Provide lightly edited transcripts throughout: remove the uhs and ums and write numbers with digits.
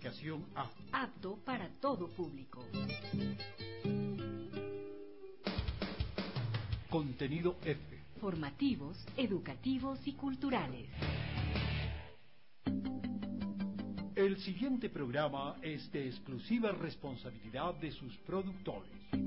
clasificación A. Apto para todo público. Contenido F. Formativos, educativos y culturales. El siguiente programa es de exclusiva responsabilidad de sus productores.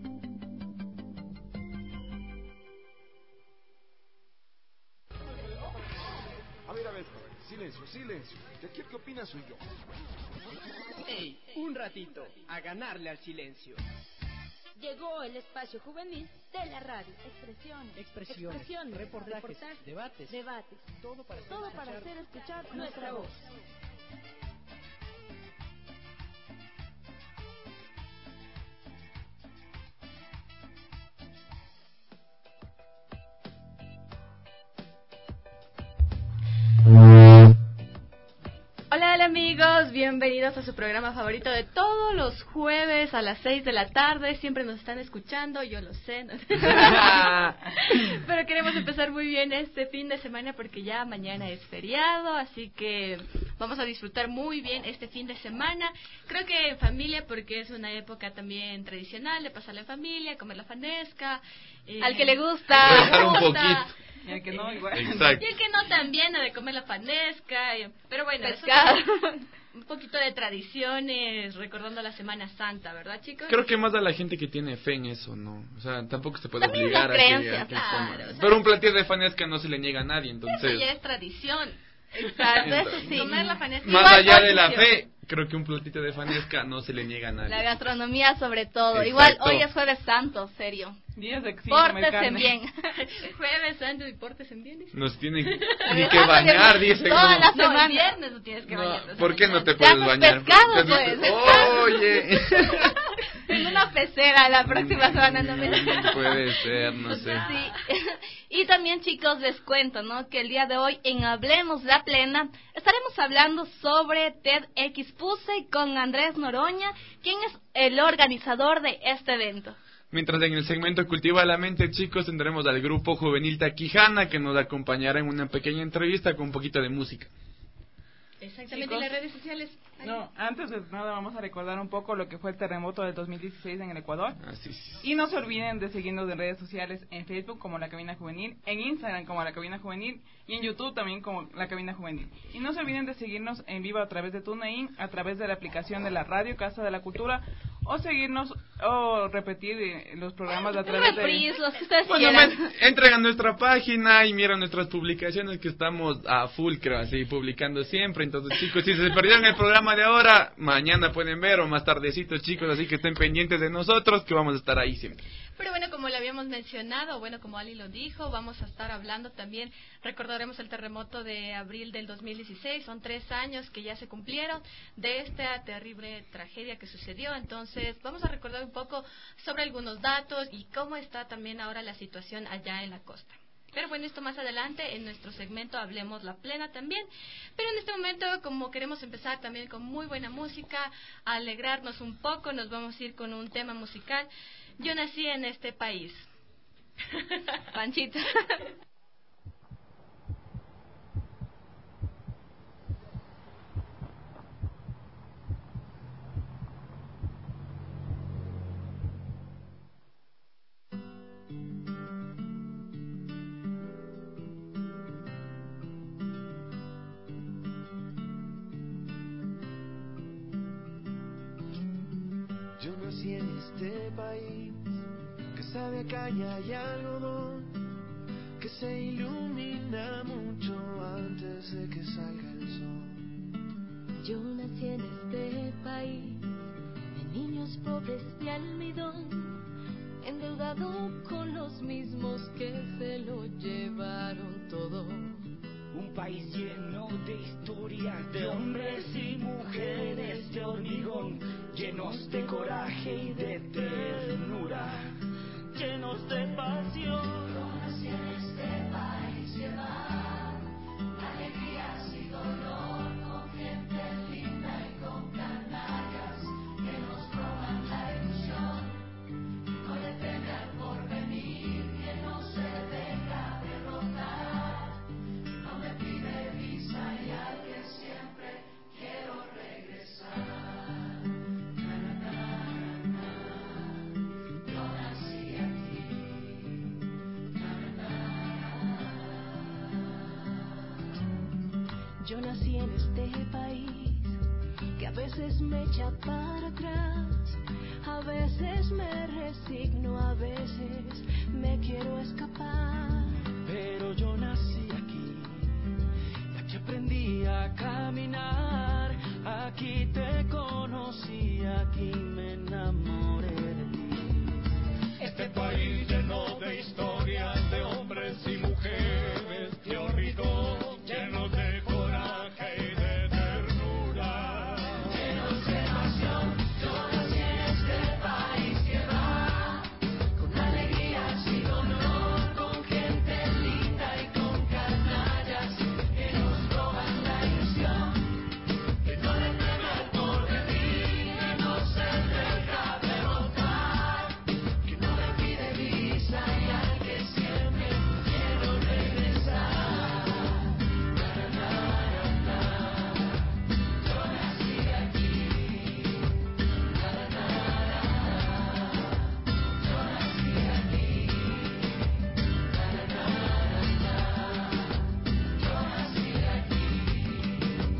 A ver, silencio. De aquí el que opina soy yo. ¡Ey! Un ratito, a ganarle al silencio. Llegó el espacio juvenil de la radio. Expresiones, reportajes, debates. Todo para hacer escuchar nuestra voz. Hola amigos, bienvenidos a su programa favorito de todos los jueves a las 6 de la tarde. Siempre nos están escuchando, yo lo sé, ¿no? Pero queremos empezar muy bien este fin de semana porque ya mañana es feriado, así que vamos a disfrutar muy bien este fin de semana. Creo que en familia, porque es una época también tradicional de pasarla en familia, comer la fanesca. Al que le gusta, relajar un poquito. Y el que no, igual. Exacto. Y el que no también, de comer la fanesca. Pero bueno, pescado. Un poquito de tradiciones, recordando la Semana Santa, ¿verdad, chicos? Creo que más a la gente que tiene fe en eso, ¿no? O sea, tampoco se puede también obligar creencia, a que claro, coma. o sea, pero un platillo de fanesca no se le niega a nadie, entonces... Eso ya es tradición. Exacto, eso sí. Comer la fanesca. Más allá de la fe, creo que un platito de fanesca no se le niega a nadie. La gastronomía sobre todo. Exacto. Igual hoy es Jueves Santo, serio. Días de pórtense bien. Jueves Santo y pórtense bien. Dice. Nos tienen ni que bañar, dicen. Toda la No, semana. el viernes no tienes que bañarte. ¿Por qué no te puedes bañar? Pescado, pues. Oye. En una pecera la próxima semana no me... Puede ser, no sé. Sí. Y también, chicos, les cuento, ¿no? Que el día de hoy en Hablemos la Plena estaremos hablando sobre TEDx Puse con Andrés Noroña, quien es el organizador de este evento. Mientras en el segmento Cultiva la Mente, chicos, tendremos al grupo juvenil Taquijana que nos acompañará en una pequeña entrevista con un poquito de música. Exactamente, Chicos, en las redes sociales. No, antes de nada vamos a recordar un poco lo que fue el terremoto del 2016 en el Ecuador. Así es. Y no se olviden de seguirnos en redes sociales, en Facebook como La Cabina Juvenil, en Instagram como La Cabina Juvenil y en YouTube también como La Cabina Juvenil. Y no se olviden de seguirnos en vivo a través de TuneIn, a través de la aplicación de la radio Casa de la Cultura, o seguirnos o repetir los programas a través de... Los que ustedes Bueno, quieran. entren a nuestra página y miren nuestras publicaciones que estamos a full, creo, así, publicando siempre. Entonces, chicos, si se perdieron el programa de ahora, mañana pueden ver o más tardecito, chicos, así que estén pendientes de nosotros que vamos a estar ahí siempre. Pero bueno, como le habíamos mencionado, bueno, como Ali lo dijo, vamos a estar hablando también, recordaremos el terremoto de abril del 2016, son 3 años que ya se cumplieron de esta terrible tragedia que sucedió, entonces vamos a recordar un poco sobre algunos datos y cómo está también ahora la situación allá en la costa. Pero bueno, esto más adelante en nuestro segmento Hablemos la Plena también. Pero en este momento, como queremos empezar también con muy buena música, a alegrarnos un poco, nos vamos a ir con un tema musical. Yo nací en este país. Panchito. Yo nací en este país que sabe a caña y algodón, que se ilumina mucho antes de que salga el sol. Yo nací en este país de niños pobres de almidón, endeudado con los mismos que se lo llevaron todo. Un país lleno de historias de hombres y mujeres de hormigón, llenos de coraje y de ternura, llenos de pasión. Yo nací en este país llevar alegrías y dolor, con gente linda y con canallas que nos roban la ilusión. No le teme al porvenir, que no se deja derrotar. No me pide visa y al que siempre quiero regresar. Yo nací en este país que a veces me echa para atrás, a veces me resigno, a veces me quiero escapar. Pero yo nací aquí, y aquí aprendí a caminar, aquí te conocí, aquí me enamoré de ti. Este país lleno de historias de hombres y mujeres teóricos, llenos de coraje y de ternura, llenos de pasión. Yo nací en este país que va con alegría sin honor, con gente linda y con canallas que nos roban la ilusión, que no le teme al porvenir, que no se deja derrotar, que no me pide visa y al que siempre quiero regresar. Yo nací aquí. Yo nací aquí. Yo nací aquí.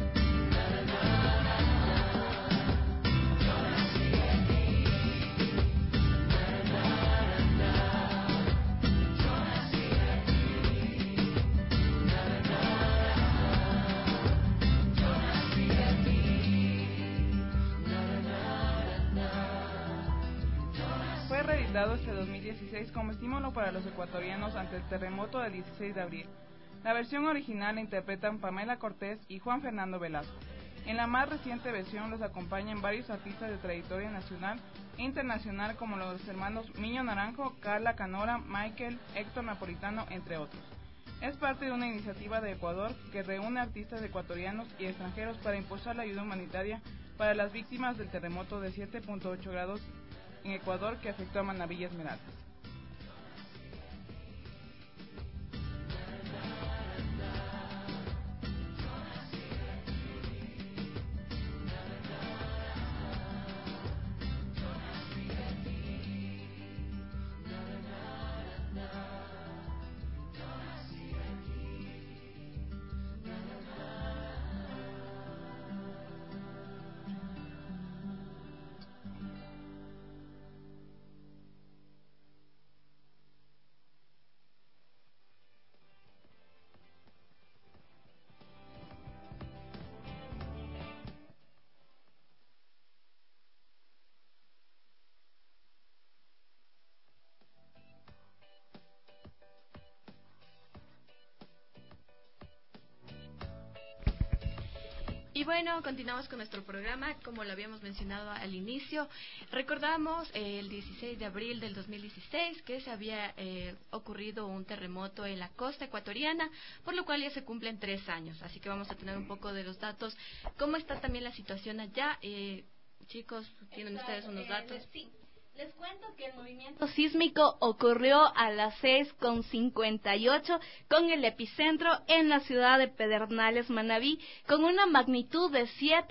Fue reeditado este 2016 como estímulo para los ecuatorianos ante el terremoto del 16 de abril. La versión original la interpretan Pamela Cortés y Juan Fernando Velasco. En la más reciente versión los acompañan varios artistas de trayectoria nacional e internacional como los hermanos Miño Naranjo, Carla Canora, Michael, Héctor Napolitano, entre otros. Es parte de una iniciativa de Ecuador que reúne artistas ecuatorianos y extranjeros para impulsar la ayuda humanitaria para las víctimas del terremoto de 7.8 grados en Ecuador que afectó a Manabí y Esmeraldas. Y bueno, continuamos con nuestro programa, como lo habíamos mencionado al inicio. Recordamos el 16 de abril del 2016 que se había ocurrido un terremoto en la costa ecuatoriana, por lo cual ya se cumplen 3 años. Así que vamos a tener un poco de los datos. ¿Cómo está también la situación allá? Chicos, ¿tienen ustedes unos datos? Sí. Les cuento que el movimiento sísmico ocurrió a las 6:58 con el epicentro en la ciudad de Pedernales, Manabí, con una magnitud de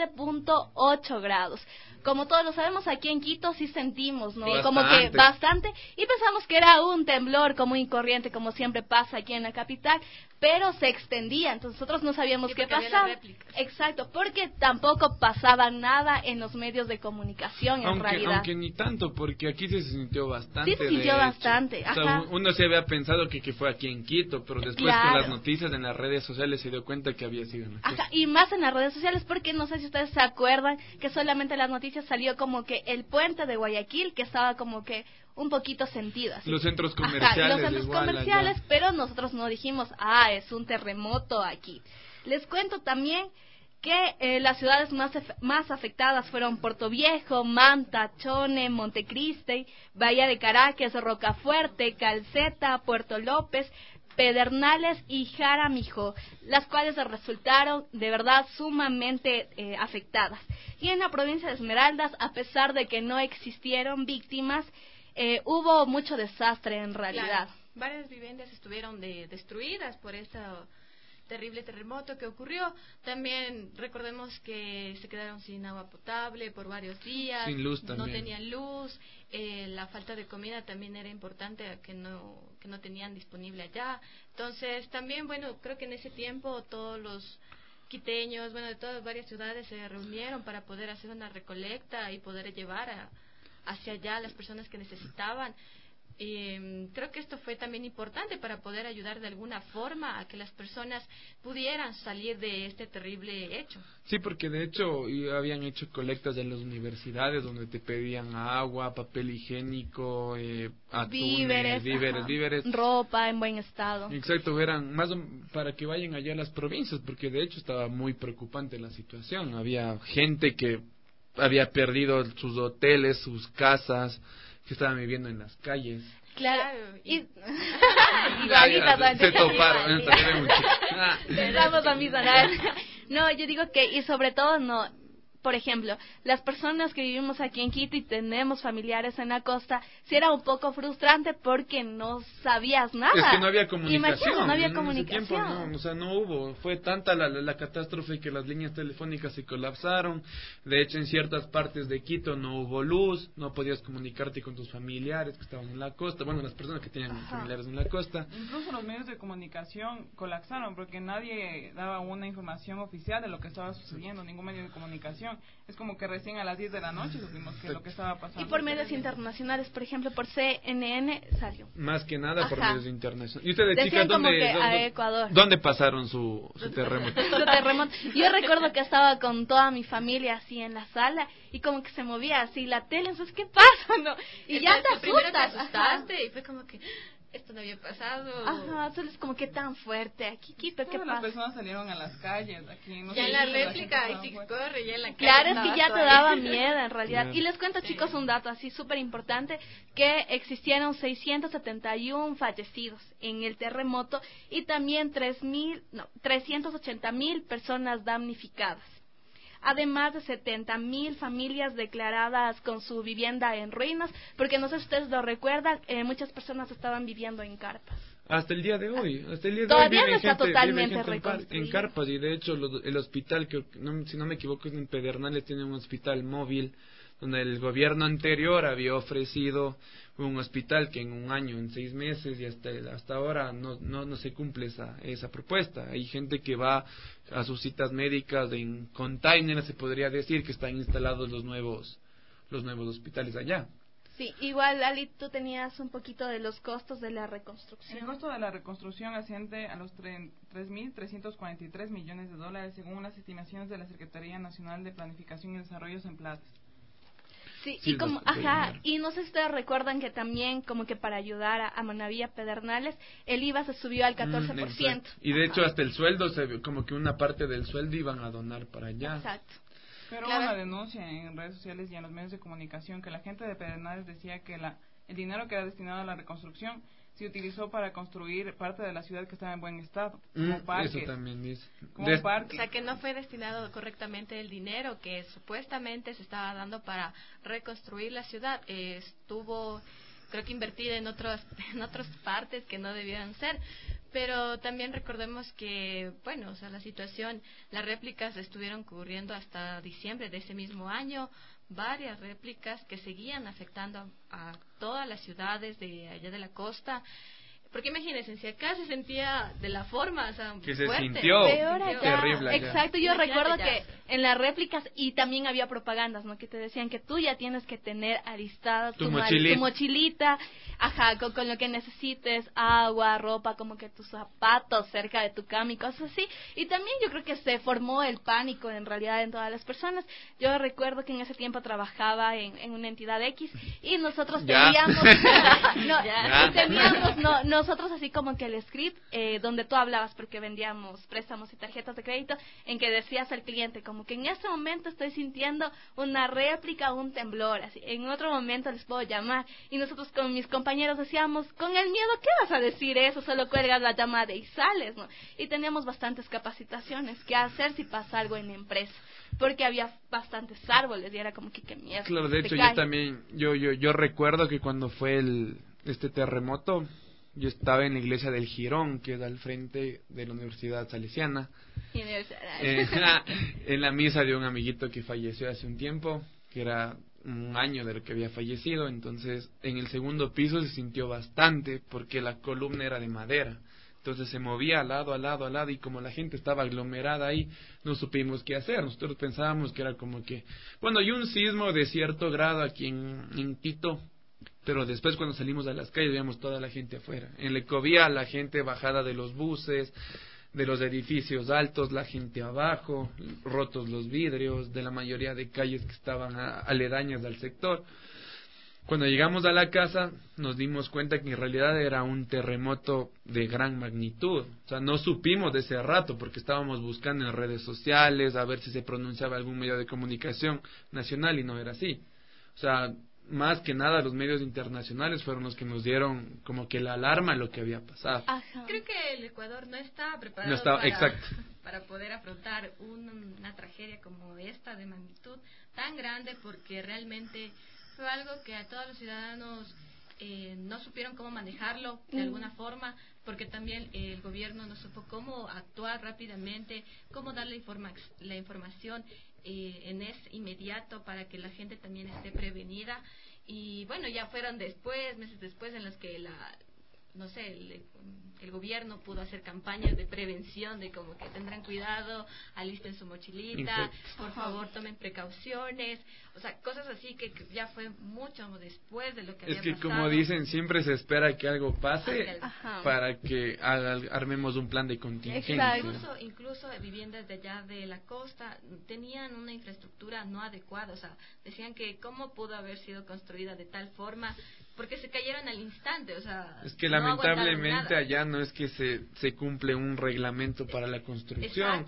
7.8 grados. Como todos lo sabemos, aquí en Quito sí sentimos, ¿no? Bastante. Como que bastante, y pensamos que era un temblor común y corriente, como siempre pasa aquí en la capital, pero se extendía, entonces nosotros no sabíamos qué pasaba. Exacto, porque tampoco pasaba nada en los medios de comunicación, en realidad. Aunque ni tanto, porque aquí se sintió bastante. Sí se sintió bastante, o sea, uno se había pensado que fue aquí en Quito, pero después con las noticias en las redes sociales se dio cuenta que había sido en la costa. Ajá, y más en las redes sociales, porque no sé si ustedes se acuerdan que solamente las noticias salió como que el puente de Guayaquil, que estaba como que un poquito sentido. Así. Los centros comerciales. Ajá, los centros igual, comerciales, allá. pero nosotros no dijimos, es un terremoto aquí. Les cuento también que las ciudades más afectadas fueron Puerto Viejo, Manta, Chone, Montecristi, Bahía de Caracas, Rocafuerte, Calceta, Puerto López, Pedernales y Jaramillo, las cuales resultaron de verdad sumamente afectadas. Y en la provincia de Esmeraldas, a pesar de que no existieron víctimas, hubo mucho desastre en realidad. Claro, varias viviendas estuvieron destruidas por este terrible terremoto que ocurrió. También recordemos que se quedaron sin agua potable por varios días, sin luz también. No tenían luz, la falta de comida también era importante, que no tenían disponible allá. Entonces también, bueno, creo que en ese tiempo todos los quiteños, bueno, de todas varias ciudades se reunieron para poder hacer una recolecta y poder llevar hacia allá a las personas que necesitaban. Y creo que esto fue también importante para poder ayudar de alguna forma a que las personas pudieran salir de este terrible hecho. Sí, porque de hecho habían hecho colectas en las universidades donde te pedían agua, papel higiénico, atunes, víveres, ropa en buen estado. Exacto, eran más para que vayan allá a las provincias, porque de hecho estaba muy preocupante la situación. Había gente que había perdido sus hoteles, sus casas, que estaban viviendo en las calles. Claro, y se toparon. Vamos a misanar. No, yo digo que, y sobre todo, no, por ejemplo, las personas que vivimos aquí en Quito y tenemos familiares en la costa, sí era un poco frustrante porque no sabías nada. Es que no había comunicación. Imagínate, no había en comunicación. ese tiempo no, o sea, no hubo. Fue tanta la catástrofe que las líneas telefónicas se colapsaron. De hecho, en ciertas partes de Quito no hubo luz, no podías comunicarte con tus familiares que estaban en la costa. Bueno, las personas que tenían familiares en la costa. Incluso los medios de comunicación colapsaron porque nadie daba una información oficial de lo que estaba sucediendo, ningún medio de comunicación. Es como que recién a las 10 de la noche supimos que lo que estaba pasando. Y por medios internacionales, por ejemplo, por CNN salió. Más que nada por medios internacionales. ¿Y ustedes, decían chicas, a Ecuador? ¿Dónde pasaron su terremoto? Su terremoto. Yo recuerdo que estaba con toda mi familia así en la sala y como que se movía así la tele, entonces, ¿qué pasa? No? Y ya te asustaste y fue como que esto no había pasado. Ajá, solo es como que tan fuerte. Aquí, Quito, ¿qué pasa? Las personas salieron a las calles. Aquí, no ya sé, en la réplica, y sí corre, ya en la calle. Claro, es que ya te daba miedo en realidad. Claro. Y les cuento, chicos, un dato así súper importante, que existieron 671 fallecidos en el terremoto y también 380,000 personas damnificadas. Además de 70,000 familias declaradas con su vivienda en ruinas, porque no sé si ustedes lo recuerdan, muchas personas estaban viviendo en carpas. Hasta el día de hoy. Todavía no está totalmente en carpas, y de hecho el hospital, que si no me equivoco, en Pedernales tiene un hospital móvil, donde el gobierno anterior había ofrecido un hospital que en un año, en 6 meses, y hasta ahora no se cumple esa propuesta. Hay gente que va a sus citas médicas en containers, se podría decir, que están instalados los nuevos hospitales allá. Sí, igual, Ali, tú tenías un poquito de los costos de la reconstrucción. El costo de la reconstrucción asciende a los 3.343 millones de dólares, según las estimaciones de la Secretaría Nacional de Planificación y Desarrollo en plata. Sí, y como, y no sé si ustedes recuerdan que también como que para ayudar a Manavía Pedernales, el IVA se subió al 14%. Y de hecho hasta el sueldo, como que una parte del sueldo iban a donar para allá. Exacto. Pero hubo una denuncia en redes sociales y en los medios de comunicación que la gente de Pedernales decía que el dinero que era destinado a la reconstrucción se utilizó para construir parte de la ciudad que estaba en buen estado, como parques. Eso también dice. O sea, que no fue destinado correctamente el dinero que supuestamente se estaba dando para reconstruir la ciudad. Estuvo, creo que invertida en otras partes que no debieran ser. Pero también recordemos que, bueno, o sea, la situación, las réplicas estuvieron ocurriendo hasta diciembre de ese mismo año, varias réplicas que seguían afectando a todas las ciudades de allá de la costa. Porque imagínense, si acá se sentía de la forma, o sea, que fuerte, se sintió terrible. Exacto, yo recuerdo que en las réplicas y también había propagandas, ¿no? Que te decían que tú ya tienes que tener alistada tu mochilita, con lo que necesites, agua, ropa, como que tus zapatos cerca de tu cama y cosas así. Y también yo creo que se formó el pánico en realidad en todas las personas. Yo recuerdo que en ese tiempo trabajaba en una entidad X y nosotros teníamos nosotros así como que el script donde tú hablabas, porque vendíamos préstamos y tarjetas de crédito, en que decías al cliente como que en este momento estoy sintiendo una réplica o un temblor, así, en otro momento les puedo llamar, y nosotros con mis compañeros decíamos, con el miedo, ¿qué vas a decir eso? Solo cuelgas la llamada y sales, ¿no? Y teníamos bastantes capacitaciones, qué hacer si pasa algo en la empresa, porque había bastantes árboles y era como que qué miedo. Claro, de hecho yo recuerdo que cuando fue este terremoto, yo estaba en la iglesia del Girón, que es al frente de la Universidad Salesiana, en la misa de un amiguito que falleció hace un tiempo, que era un año de lo que había fallecido. Entonces en el segundo piso se sintió bastante porque la columna era de madera, Entonces se movía al lado, y como la gente estaba aglomerada ahí, no supimos qué hacer. Nosotros pensábamos que era como que... Bueno, hay un sismo de cierto grado aquí en Quito, pero después cuando salimos a las calles veíamos toda la gente afuera. En la ecovía, la gente bajada de los buses, de los edificios altos, la gente abajo, rotos los vidrios, de la mayoría de calles que estaban aledañas al sector. Cuando llegamos a la casa nos dimos cuenta que en realidad era un terremoto de gran magnitud. O sea, no supimos de ese rato porque estábamos buscando en redes sociales a ver si se pronunciaba algún medio de comunicación nacional y no era así. O sea, más que nada los medios internacionales fueron los que nos dieron como que la alarma a lo que había pasado. Ajá. Creo que el Ecuador no está preparado para poder afrontar una tragedia como esta de magnitud tan grande, porque realmente fue algo que a todos los ciudadanos no supieron cómo manejarlo de alguna forma, porque también el gobierno no supo cómo actuar rápidamente, cómo dar la información inmediato para que la gente también esté prevenida. Y bueno, ya fueron meses después en los que el gobierno pudo hacer campañas de prevención, de como que tendrán cuidado, alisten su mochilita, por favor tomen precauciones, o sea, cosas así que ya fue mucho después de lo que había pasado. Es que como dicen, siempre se espera que algo pase para que armemos un plan de contingencia. Incluso viviendas de allá de la costa tenían una infraestructura no adecuada, o sea, decían que cómo pudo haber sido construida de tal forma, porque se cayeron al instante, o sea... Es que lamentablemente allá no es que se cumple un reglamento para la construcción,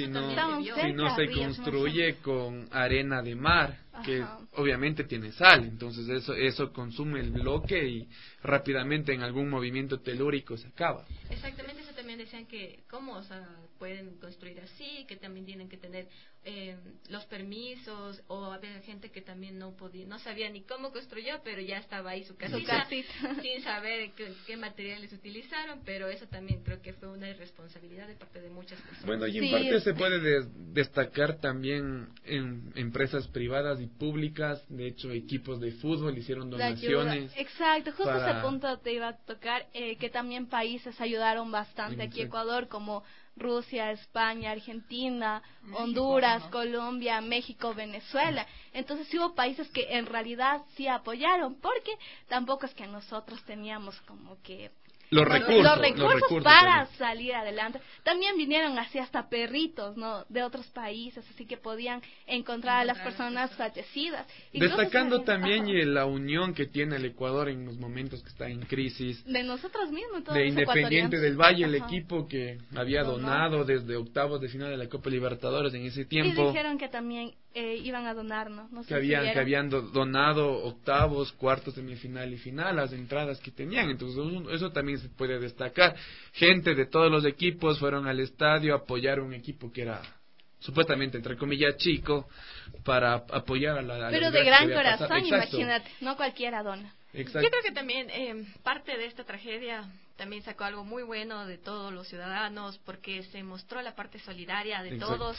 sino se construye con arena de mar, que obviamente tiene sal, entonces eso consume el bloque y rápidamente en algún movimiento telúrico se acaba. Exactamente, eso también decían que cómo pueden construir así, que también tienen que tener los permisos, o había gente que también no sabía ni cómo construyó, pero ya estaba ahí su casita. Sin saber qué materiales utilizaron, pero eso también creo que fue una irresponsabilidad de parte de muchas personas. Bueno, y en parte se puede destacar también en empresas privadas y públicas, de hecho equipos de fútbol hicieron donaciones. Exacto, justo ese punto te iba a tocar, que también países ayudaron bastante aquí Ecuador, como Rusia, España, Argentina, México, Honduras, Colombia, México, Venezuela. Entonces hubo países que en realidad sí apoyaron, porque tampoco es que nosotros teníamos como que los recursos para salir adelante. También vinieron así hasta perritos, ¿no?, de otros países, así que podían encontrar a las personas fallecidas. Destacando también la unión que tiene el Ecuador en los momentos que está en crisis. De nosotros mismos, todos de Independiente del Valle, el Ajá. equipo que había donado desde octavos de final de la Copa Libertadores en ese tiempo. Y dijeron que también iban a donarnos. No sé que habían donado octavos, cuartos, semifinal y final, las entradas que tenían. Entonces eso también se puede destacar. Gente de todos los equipos fueron al estadio a apoyar a un equipo que era supuestamente, entre comillas, chico, para apoyar a la... Pero de gran corazón, imagínate, no cualquiera dona. Exacto. Yo creo que también parte de esta tragedia también sacó algo muy bueno de todos los ciudadanos, porque se mostró la parte solidaria de todos.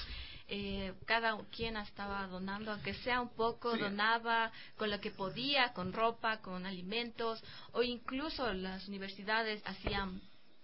Cada quien estaba donando, aunque sea un poco, donaba con lo que podía, con ropa, con alimentos, o incluso las universidades hacían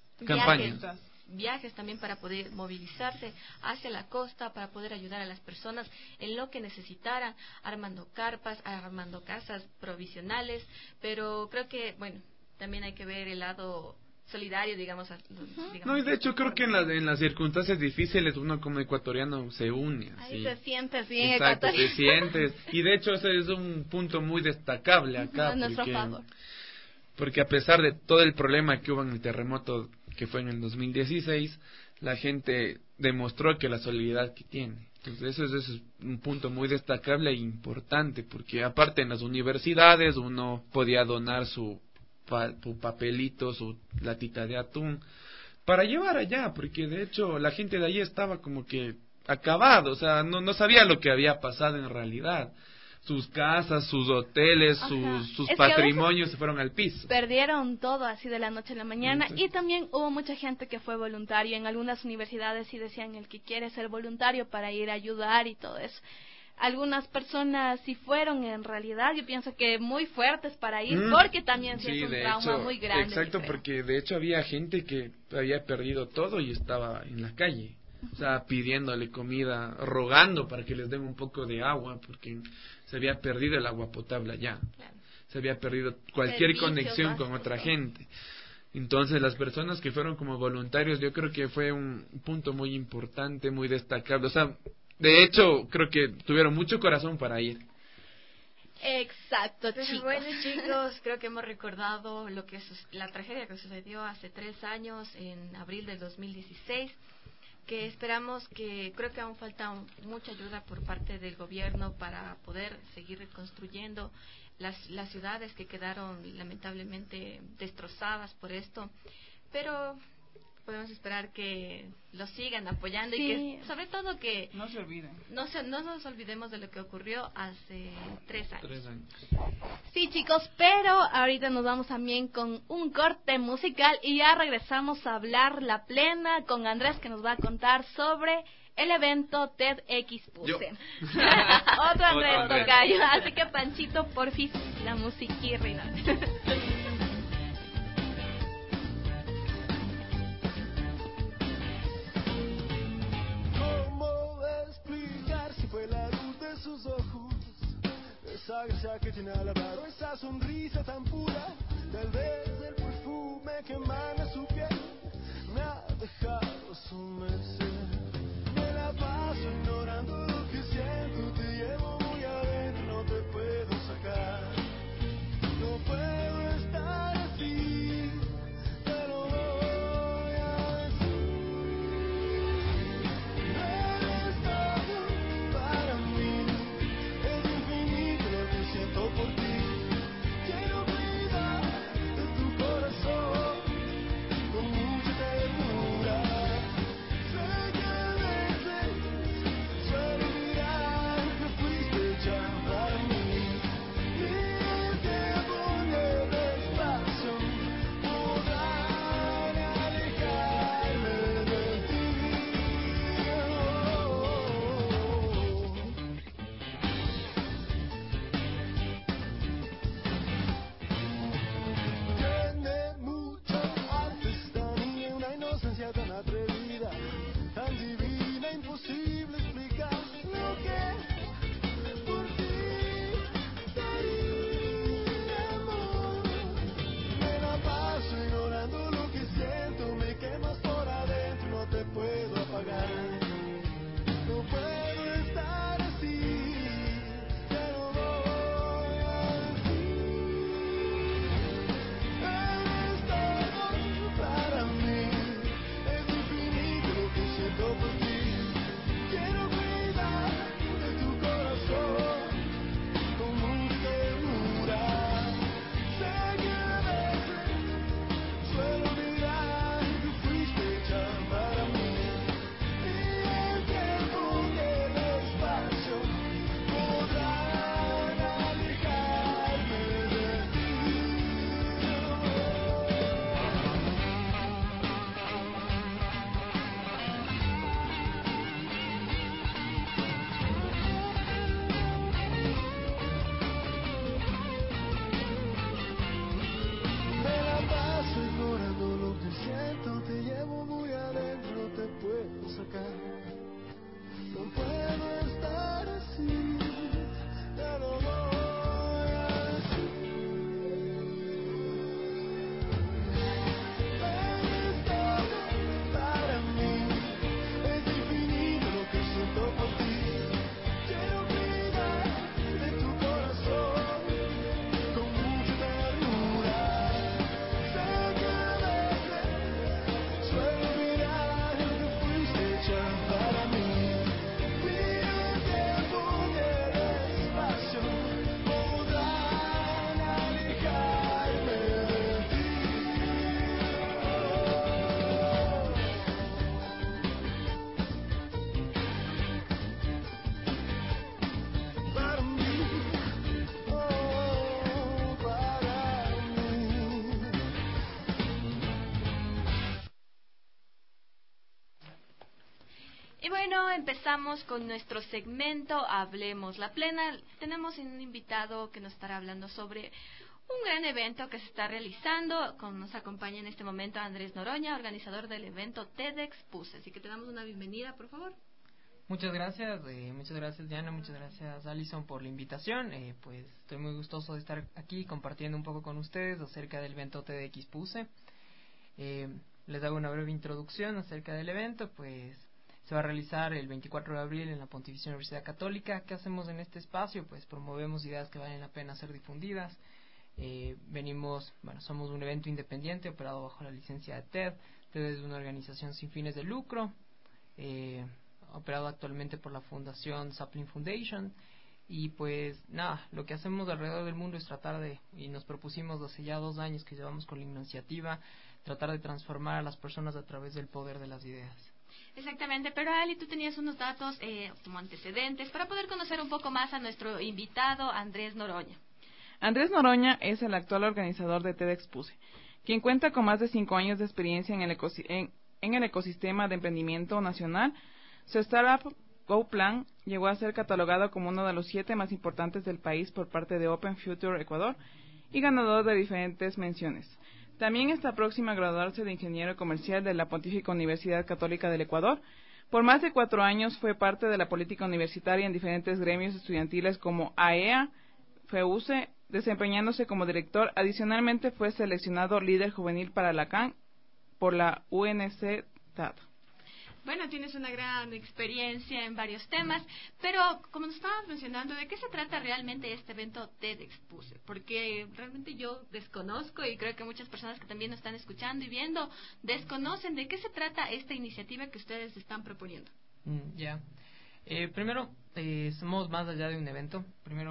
viajes también para poder movilizarse hacia la costa, para poder ayudar a las personas en lo que necesitaran, armando carpas, armando casas provisionales. Pero creo que, bueno, también hay que ver el lado solidario, digamos. No, y de hecho creo que en las circunstancias difíciles uno como ecuatoriano se une. Ahí se siente bien. Exacto, te sientes. Y de hecho ese es un punto muy destacable acá. A nuestro favor. Porque a pesar de todo el problema que hubo en el terremoto que fue en el 2016, la gente demostró que la solidaridad que tiene. Entonces eso es un punto muy destacable e importante, porque aparte en las universidades uno podía donar su papelito, su latita de atún para llevar allá, porque de hecho la gente de allí estaba como que acabado, o sea, no sabía lo que había pasado en realidad. Sus casas, sus hoteles, sus patrimonios se fueron al piso. Perdieron todo así de la noche a la mañana. Y también hubo mucha gente que fue voluntario. En algunas universidades sí decían el que quiere ser voluntario para ir a ayudar y todo eso. algunas personas sí fueron en realidad, yo pienso que muy fuertes para ir, porque también sí es un trauma muy grande. Exacto, porque de hecho había gente que había perdido todo y estaba en la calle. O sea, pidiéndole comida, rogando para que les den un poco de agua, porque se había perdido el agua potable allá. Claro. Se había perdido cualquier conexión con otra gente. Entonces, las personas que fueron como voluntarios, yo creo que fue un punto muy importante, muy destacable. O sea, de hecho, creo que tuvieron mucho corazón para ir. Exacto, pues chicos. Bueno, chicos, creo que hemos recordado lo que la tragedia que sucedió hace 3 años, en abril del 2016. Que esperamos creo que aún falta mucha ayuda por parte del gobierno para poder seguir reconstruyendo las ciudades que quedaron lamentablemente destrozadas por esto, pero podemos esperar que lo sigan apoyando y que sobre todo que no se olviden, no nos olvidemos de lo que ocurrió hace 3 años. 3 años. Sí, chicos, pero ahorita nos vamos también con un corte musical y ya regresamos a hablar la plena con Andrés, que nos va a contar sobre el evento TEDx Puse. Otro Andrés tocayo, así que Panchito, porfis, la musiquirrina. Fue la luz de sus ojos, esa gracia que tiene al hablar, esa sonrisa tan pura, tal vez el perfume que emana su piel, me ha dejado su merced. Me la paso ignorando lo que siento, te llevo muy adentro, no te puedo sacar, no puedo estar así, te lo voy a decir. Por ti, quiero cuidar de tu corazón con mucha ternura. Sé que a veces suelo mirar que bueno, empezamos con nuestro segmento Hablemos la Plena. Tenemos un invitado que nos estará hablando sobre un gran evento que se está realizando. Nos acompaña en este momento Andrés Noroña, organizador del evento TEDx Puse. Así que te damos una bienvenida, por favor. Muchas gracias Diana, muchas gracias Alison por la invitación. Pues estoy muy gustoso de estar aquí compartiendo un poco con ustedes acerca del evento TEDx Puse. Les hago una breve introducción acerca del evento. Pues se va a realizar el 24 de abril en la Pontificia Universidad Católica. ¿Qué hacemos en este espacio? Pues promovemos ideas que valen la pena ser difundidas. Somos un evento independiente operado bajo la licencia de TED. TED es una organización sin fines de lucro, operado actualmente por la Fundación Sapling Foundation. Y pues nada, lo que hacemos alrededor del mundo es y nos propusimos hace ya 2 años que llevamos con la iniciativa, tratar de transformar a las personas a través del poder de las ideas. Exactamente, pero Ali, tú tenías unos datos como antecedentes para poder conocer un poco más a nuestro invitado Andrés Noroña. Andrés Noroña es el actual organizador de TEDx Puse, quien cuenta con más de 5 años de experiencia en el ecosistema de emprendimiento nacional. Su startup GoPlan llegó a ser catalogado como uno de los 7 más importantes del país por parte de Open Future Ecuador y ganador de diferentes menciones. También está próxima a graduarse de ingeniero comercial de la Pontificia Universidad Católica del Ecuador. Por más de 4 años fue parte de la política universitaria en diferentes gremios estudiantiles como AEA, FEUCE, desempeñándose como director. Adicionalmente fue seleccionado líder juvenil para la CAN por la UNC-TAD. Bueno, tienes una gran experiencia en varios temas, pero como nos estabas mencionando, ¿de qué se trata realmente este evento TEDx Puse? Porque realmente yo desconozco y creo que muchas personas que también nos están escuchando y viendo desconocen de qué se trata esta iniciativa que ustedes están proponiendo. Primero, somos más allá de un evento.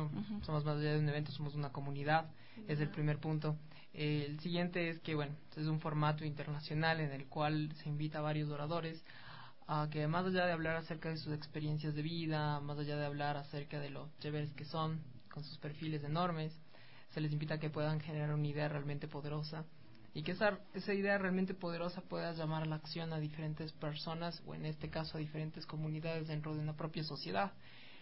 Somos una comunidad. Es el primer punto. El siguiente es que, es un formato internacional en el cual se invita a varios oradores a que, más allá de hablar acerca de sus experiencias de vida, más allá de hablar acerca de lo chéveres que son, con sus perfiles enormes, se les invita a que puedan generar una idea realmente poderosa y que esa idea realmente poderosa pueda llamar a la acción a diferentes personas, o en este caso a diferentes comunidades dentro de una propia sociedad.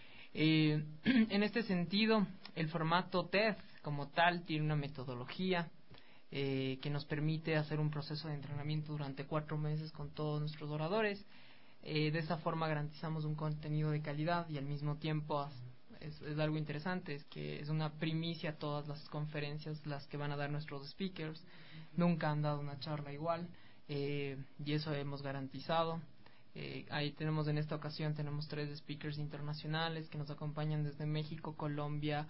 En este sentido, el formato TED como tal tiene una metodología que nos permite hacer un proceso de entrenamiento durante 4 meses con todos nuestros oradores. De esa forma garantizamos un contenido de calidad y al mismo tiempo es algo interesante, es que es una primicia todas las conferencias las que van a dar nuestros speakers. Nunca han dado una charla igual, y eso hemos garantizado. Ahí tenemos, en esta ocasión tenemos 3 speakers internacionales que nos acompañan desde México, Colombia,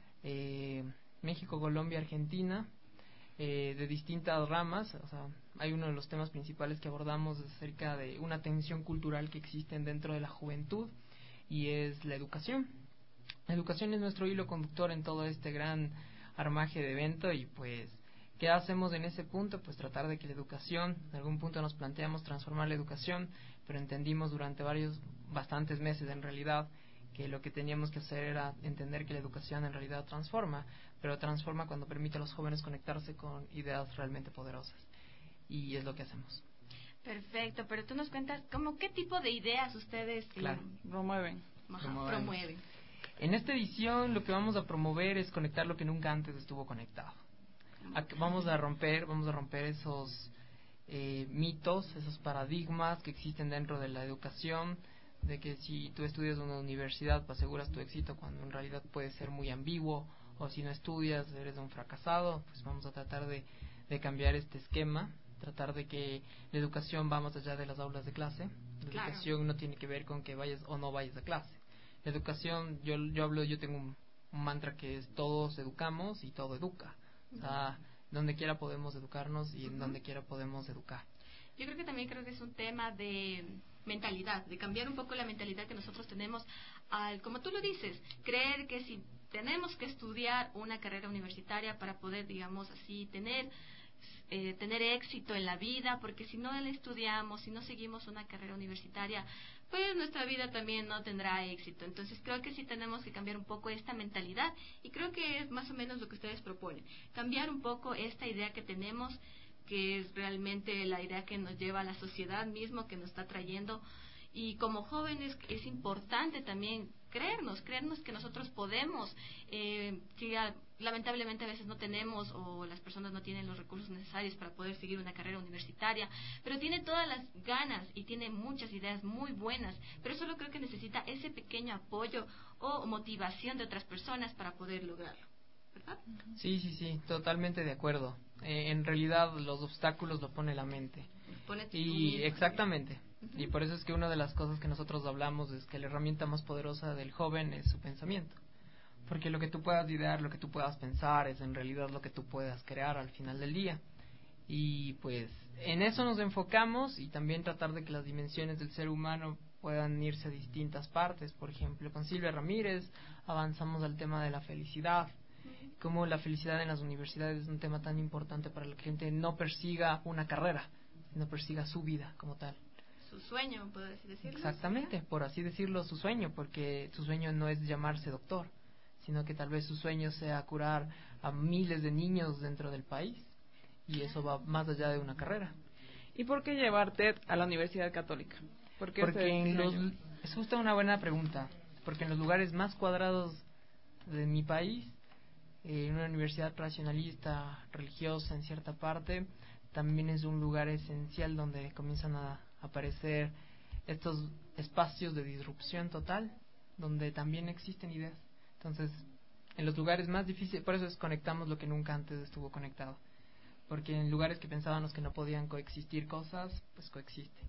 Argentina, de distintas ramas. O sea, hay uno de los temas principales que abordamos acerca de una tensión cultural que existe dentro de la juventud, y es la educación. La educación es nuestro hilo conductor en todo este gran armaje de evento. Y pues, ¿qué hacemos en ese punto? Pues tratar de que la educación, en algún punto nos planteamos transformar la educación, pero entendimos durante bastantes meses en realidad, que lo que teníamos que hacer era entender que la educación en realidad transforma, pero transforma cuando permite a los jóvenes conectarse con ideas realmente poderosas. Y es lo que hacemos. Perfecto, pero tú nos cuentas qué tipo de ideas ustedes promueven. Promueven. En esta edición lo que vamos a promover es conectar lo que nunca antes estuvo conectado. Vamos a romper esos mitos, esos paradigmas que existen dentro de la educación, de que si tú estudias en una universidad pues aseguras tu éxito, cuando en realidad puede ser muy ambiguo, o si no estudias eres un fracasado. Pues vamos a tratar de cambiar este esquema, tratar de que la educación va más allá de las aulas de clase. La educación no tiene que ver con que vayas o no vayas a clase. La educación, yo tengo un mantra que es: todos educamos y todo educa. O sea, donde quiera podemos educarnos y en donde quiera podemos educar. Yo creo que es un tema de mentalidad, de cambiar un poco la mentalidad que nosotros tenemos como tú lo dices, creer que si tenemos que estudiar una carrera universitaria para poder, digamos así, tener éxito en la vida, porque si no la estudiamos, si no seguimos una carrera universitaria, pues nuestra vida también no tendrá éxito. Entonces creo que sí tenemos que cambiar un poco esta mentalidad, y creo que es más o menos lo que ustedes proponen, cambiar un poco esta idea que tenemos, que es realmente la idea que nos lleva a la sociedad mismo, que nos está trayendo, Y como jóvenes es importante también creernos que nosotros podemos, que lamentablemente a veces no tenemos o las personas no tienen los recursos necesarios para poder seguir una carrera universitaria, pero tiene todas las ganas y tiene muchas ideas muy buenas, pero solo creo que necesita ese pequeño apoyo o motivación de otras personas para poder lograrlo, ¿verdad? Sí, totalmente de acuerdo. En realidad los obstáculos lo pone la mente. Y exactamente. Y por eso es que una de las cosas que nosotros hablamos es que la herramienta más poderosa del joven es su pensamiento. Porque lo que tú puedas idear, lo que tú puedas pensar, es en realidad lo que tú puedas crear al final del día. Y pues en eso nos enfocamos y también tratar de que las dimensiones del ser humano puedan irse a distintas partes. Por ejemplo, con Silvia Ramírez avanzamos al tema de la felicidad. Cómo la felicidad en las universidades es un tema tan importante para que la gente no persiga una carrera, sino persiga su vida como tal. Su sueño, puedo decirlo. Exactamente, por así decirlo, su sueño, porque su sueño no es llamarse doctor, sino que tal vez su sueño sea curar a miles de niños dentro del país, y eso va más allá de una carrera. ¿Y por qué llevar TED a la Universidad Católica? Porque es justo una buena pregunta, porque en los lugares más cuadrados de mi país, en una universidad racionalista, religiosa en cierta parte, también es un lugar esencial donde comienzan a aparecer estos espacios de disrupción total, donde también existen ideas. Entonces, en los lugares más difíciles, por eso conectamos lo que nunca antes estuvo conectado, porque en lugares que pensábamos que no podían coexistir cosas, pues coexisten.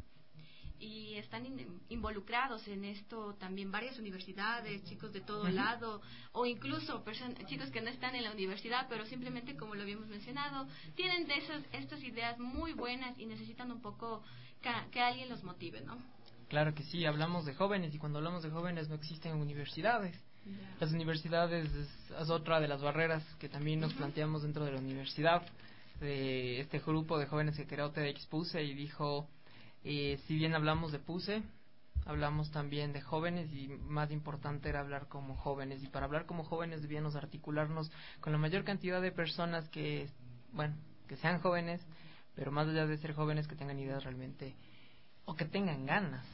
Y están involucrados en esto también varias universidades, chicos de todo lado, o incluso chicos que no están en la universidad, pero simplemente, como lo habíamos mencionado, tienen de estas ideas muy buenas y necesitan un poco que alguien los motive, ¿no? Claro que sí, hablamos de jóvenes, y cuando hablamos de jóvenes no existen universidades. Las universidades es otra de las barreras que también nos planteamos dentro de la universidad. De este grupo de jóvenes que creó TEDx PUSE y dijo, si bien hablamos de PUSE, hablamos también de jóvenes, y más importante era hablar como jóvenes, y para hablar como jóvenes debíamos articularnos con la mayor cantidad de personas que sean jóvenes, pero más allá de ser jóvenes, que tengan ideas realmente, o que tengan ganas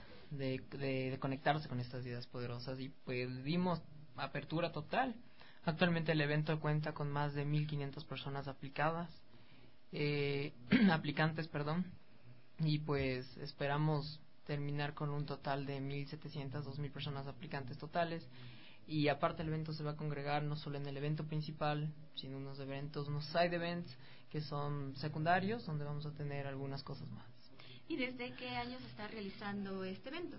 de conectarse con estas ideas poderosas, y pues dimos apertura total. Actualmente el evento cuenta con más de 1.500 personas aplicantes, y pues esperamos terminar con un total de 1.700, 2.000 personas aplicantes totales. Y aparte el evento se va a congregar no solo en el evento principal, sino unos side events que son secundarios, donde vamos a tener algunas cosas más. ¿Y desde qué año se está realizando este evento?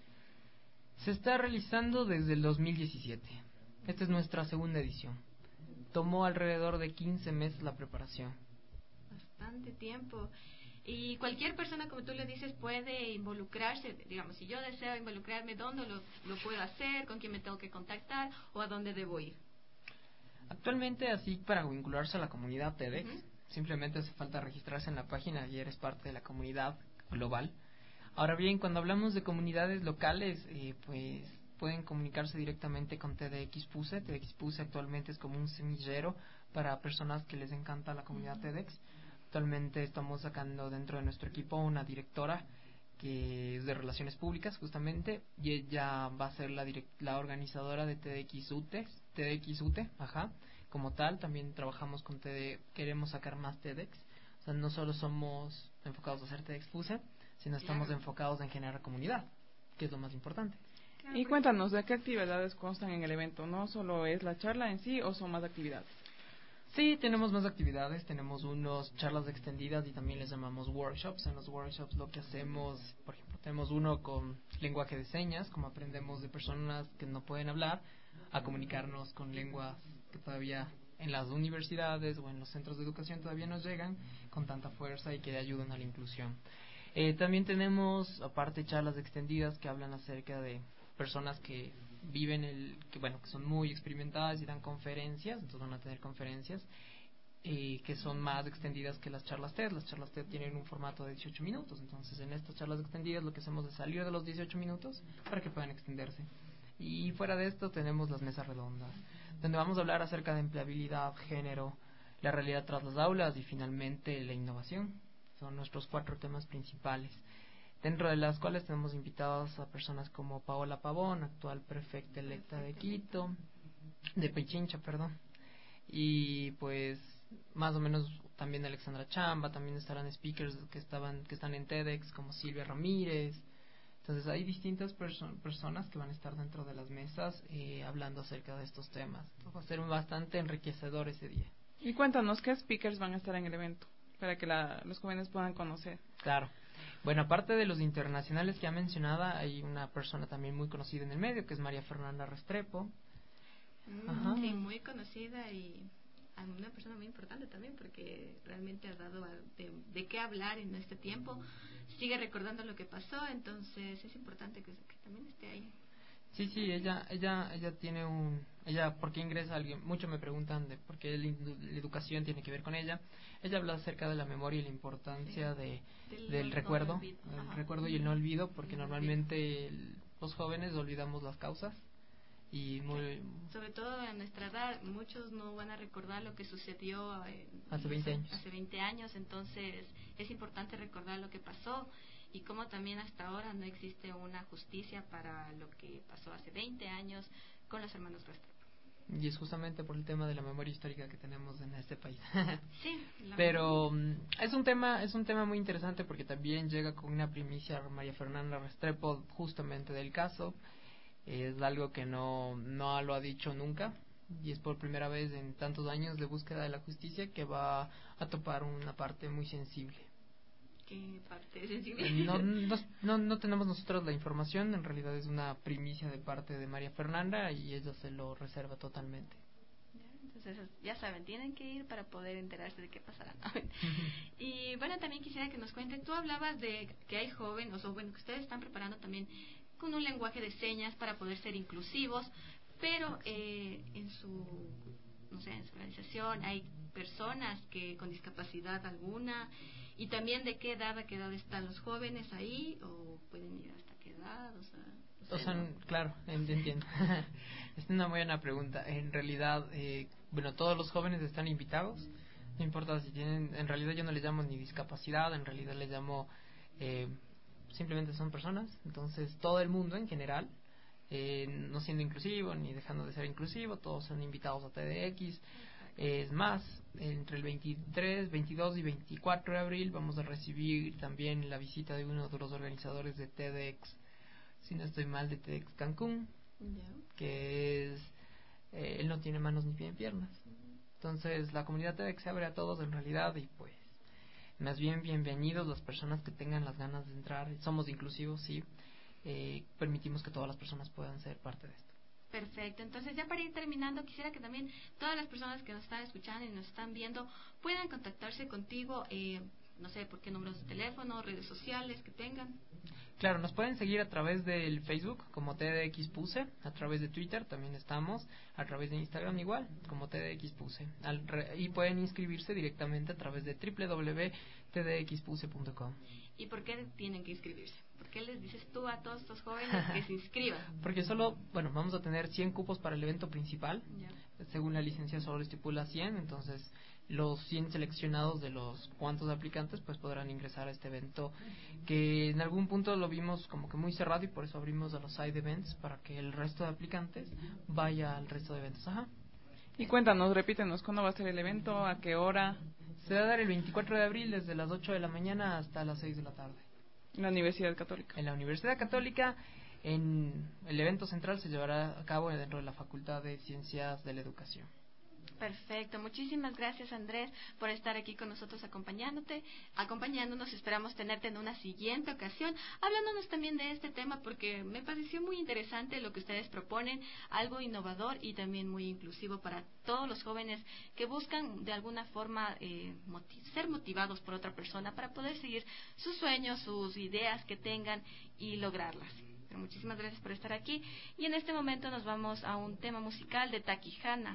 Se está realizando desde el 2017. Esta es nuestra segunda edición. Tomó alrededor de 15 meses la preparación. Bastante tiempo. Y cualquier persona, como tú le dices, puede involucrarse. Digamos, si yo deseo involucrarme, ¿dónde lo puedo hacer? ¿Con quién me tengo que contactar? ¿O a dónde debo ir? Actualmente, así para vincularse a la comunidad TEDx, simplemente hace falta registrarse en la página y eres parte de la comunidad global. Ahora bien, cuando hablamos de comunidades locales, pues pueden comunicarse directamente con TEDx PUSE. TEDx PUSE actualmente es como un semillero para personas que les encanta la comunidad TEDx. Actualmente estamos sacando dentro de nuestro equipo una directora que es de Relaciones Públicas justamente, y ella va a ser la organizadora de TEDx UTE, como tal. También trabajamos con queremos sacar más TEDx, o sea, no solo somos enfocados a hacer TEDx PUSE, sino estamos enfocados en generar comunidad, que es lo más importante. Y cuéntanos, ¿de qué actividades constan en el evento? ¿No solo es la charla en sí o son más actividades? Sí, tenemos más actividades, tenemos unos charlas extendidas y también les llamamos workshops. En los workshops lo que hacemos, por ejemplo, tenemos uno con lenguaje de señas, como aprendemos de personas que no pueden hablar a comunicarnos con lenguas que todavía en las universidades o en los centros de educación todavía no llegan con tanta fuerza y que ayudan a la inclusión. También tenemos, aparte, charlas extendidas que hablan acerca de personas que viven que son muy experimentadas y dan conferencias. Entonces van a tener conferencias que son más extendidas que las charlas TED. Las charlas TED tienen un formato de 18 minutos, entonces en estas charlas extendidas lo que hacemos es salir de los 18 minutos para que puedan extenderse. Y fuera de esto tenemos las mesas redondas, donde vamos a hablar acerca de empleabilidad, género, la realidad tras las aulas y finalmente la innovación. Son nuestros 4 temas principales. dentro de las cuales tenemos invitados a personas como Paola Pavón, actual prefecta electa de Quito, de Pichincha, perdón, y pues más o menos también Alexandra Chamba, también estarán speakers que están en TEDx como Silvia Ramírez. Entonces hay distintas personas que van a estar dentro de las mesas hablando acerca de estos temas. Entonces, va a ser bastante enriquecedor ese día. Y cuéntanos, ¿qué speakers van a estar en el evento? Para que los jóvenes puedan conocer. Claro. Bueno, aparte de los internacionales que ha mencionado, hay una persona también muy conocida en el medio, que es María Fernanda Restrepo. Ajá. Sí, muy conocida y una persona muy importante también, porque realmente ha dado de qué hablar en este tiempo. Sigue recordando lo que pasó, entonces es importante que también esté ahí. Sí, ella tiene ¿por qué ingresa alguien? Muchos me preguntan de por qué la educación tiene que ver con ella. Ella habla acerca de la memoria y la importancia del recuerdo, el recuerdo y el no olvido, porque normalmente los jóvenes olvidamos las causas. Y sobre todo a nuestra edad, muchos no van a recordar lo que sucedió hace 20 años. Hace 20 años, entonces es importante recordar lo que pasó y cómo también hasta ahora no existe una justicia para lo que pasó hace 20 años con los hermanos Restrepo. Y es justamente por el tema de la memoria histórica que tenemos en este país. Sí, pero es un tema muy interesante porque también llega con una primicia María Fernanda Restrepo justamente del caso. Es algo que no lo ha dicho nunca y es por primera vez en tantos años de búsqueda de la justicia que va a topar una parte muy sensible. ¿Qué parte sensible? No tenemos nosotros la información, en realidad es una primicia de parte de María Fernanda y ella se lo reserva totalmente. Entonces, ya saben, tienen que ir para poder enterarse de qué pasará. Y bueno, también quisiera que nos cuenten, tú hablabas de que hay jóvenes, o bueno, que ustedes están preparando también con un lenguaje de señas para poder ser inclusivos, pero en su organización hay personas que con discapacidad alguna, y también de qué edad a qué edad están los jóvenes ahí, o pueden ir hasta qué edad, claro, entiendo. Es una muy buena pregunta. En realidad, todos los jóvenes están invitados, no importa si tienen, en realidad yo no les llamo ni discapacidad, en realidad les llamo simplemente son personas. Entonces todo el mundo en general, no siendo inclusivo ni dejando de ser inclusivo, todos son invitados a TEDx. Es más, entre el 23, 22 y 24 de abril vamos a recibir también la visita de uno de los organizadores de TEDx, si no estoy mal, de TEDx Cancún, que es él no tiene manos ni piernas. Entonces la comunidad TEDx se abre a todos en realidad, y pues más bien bienvenidos las personas que tengan las ganas de entrar. Somos inclusivos, sí, permitimos que todas las personas puedan ser parte de esto. Perfecto, entonces ya para ir terminando, quisiera que también todas las personas que nos están escuchando y nos están viendo puedan contactarse contigo, no sé, por qué números de teléfono, redes sociales que tengan. Claro, nos pueden seguir a través del Facebook como TEDx Puse, a través de Twitter también estamos, a través de Instagram igual, como TEDx Puse, y pueden inscribirse directamente a través de www.tdxpuse.com. ¿Y por qué tienen que inscribirse? ¿Por qué les dices tú a todos estos jóvenes que se inscriban? Porque vamos a tener 100 cupos para el evento principal. Según la licencia solo estipula 100, entonces los 100 seleccionados de los cuantos aplicantes pues podrán ingresar a este evento, que en algún punto lo vimos como que muy cerrado y por eso abrimos a los side events para que el resto de aplicantes vaya al resto de eventos. Y cuéntanos, repítenos, ¿cuándo va a ser el evento? ¿A qué hora? Se va a dar el 24 de abril desde las 8 de la mañana hasta las 6 de la tarde. En la Universidad Católica. En la Universidad Católica, el evento central se llevará a cabo dentro de la Facultad de Ciencias de la Educación. Perfecto, muchísimas gracias Andrés por estar aquí con nosotros acompañándonos. Esperamos tenerte en una siguiente ocasión, hablándonos también de este tema, porque me pareció muy interesante lo que ustedes proponen, algo innovador y también muy inclusivo para todos los jóvenes que buscan de alguna forma ser motivados por otra persona para poder seguir sus sueños, sus ideas que tengan y lograrlas. Pero muchísimas gracias por estar aquí, y en este momento nos vamos a un tema musical de Takihana.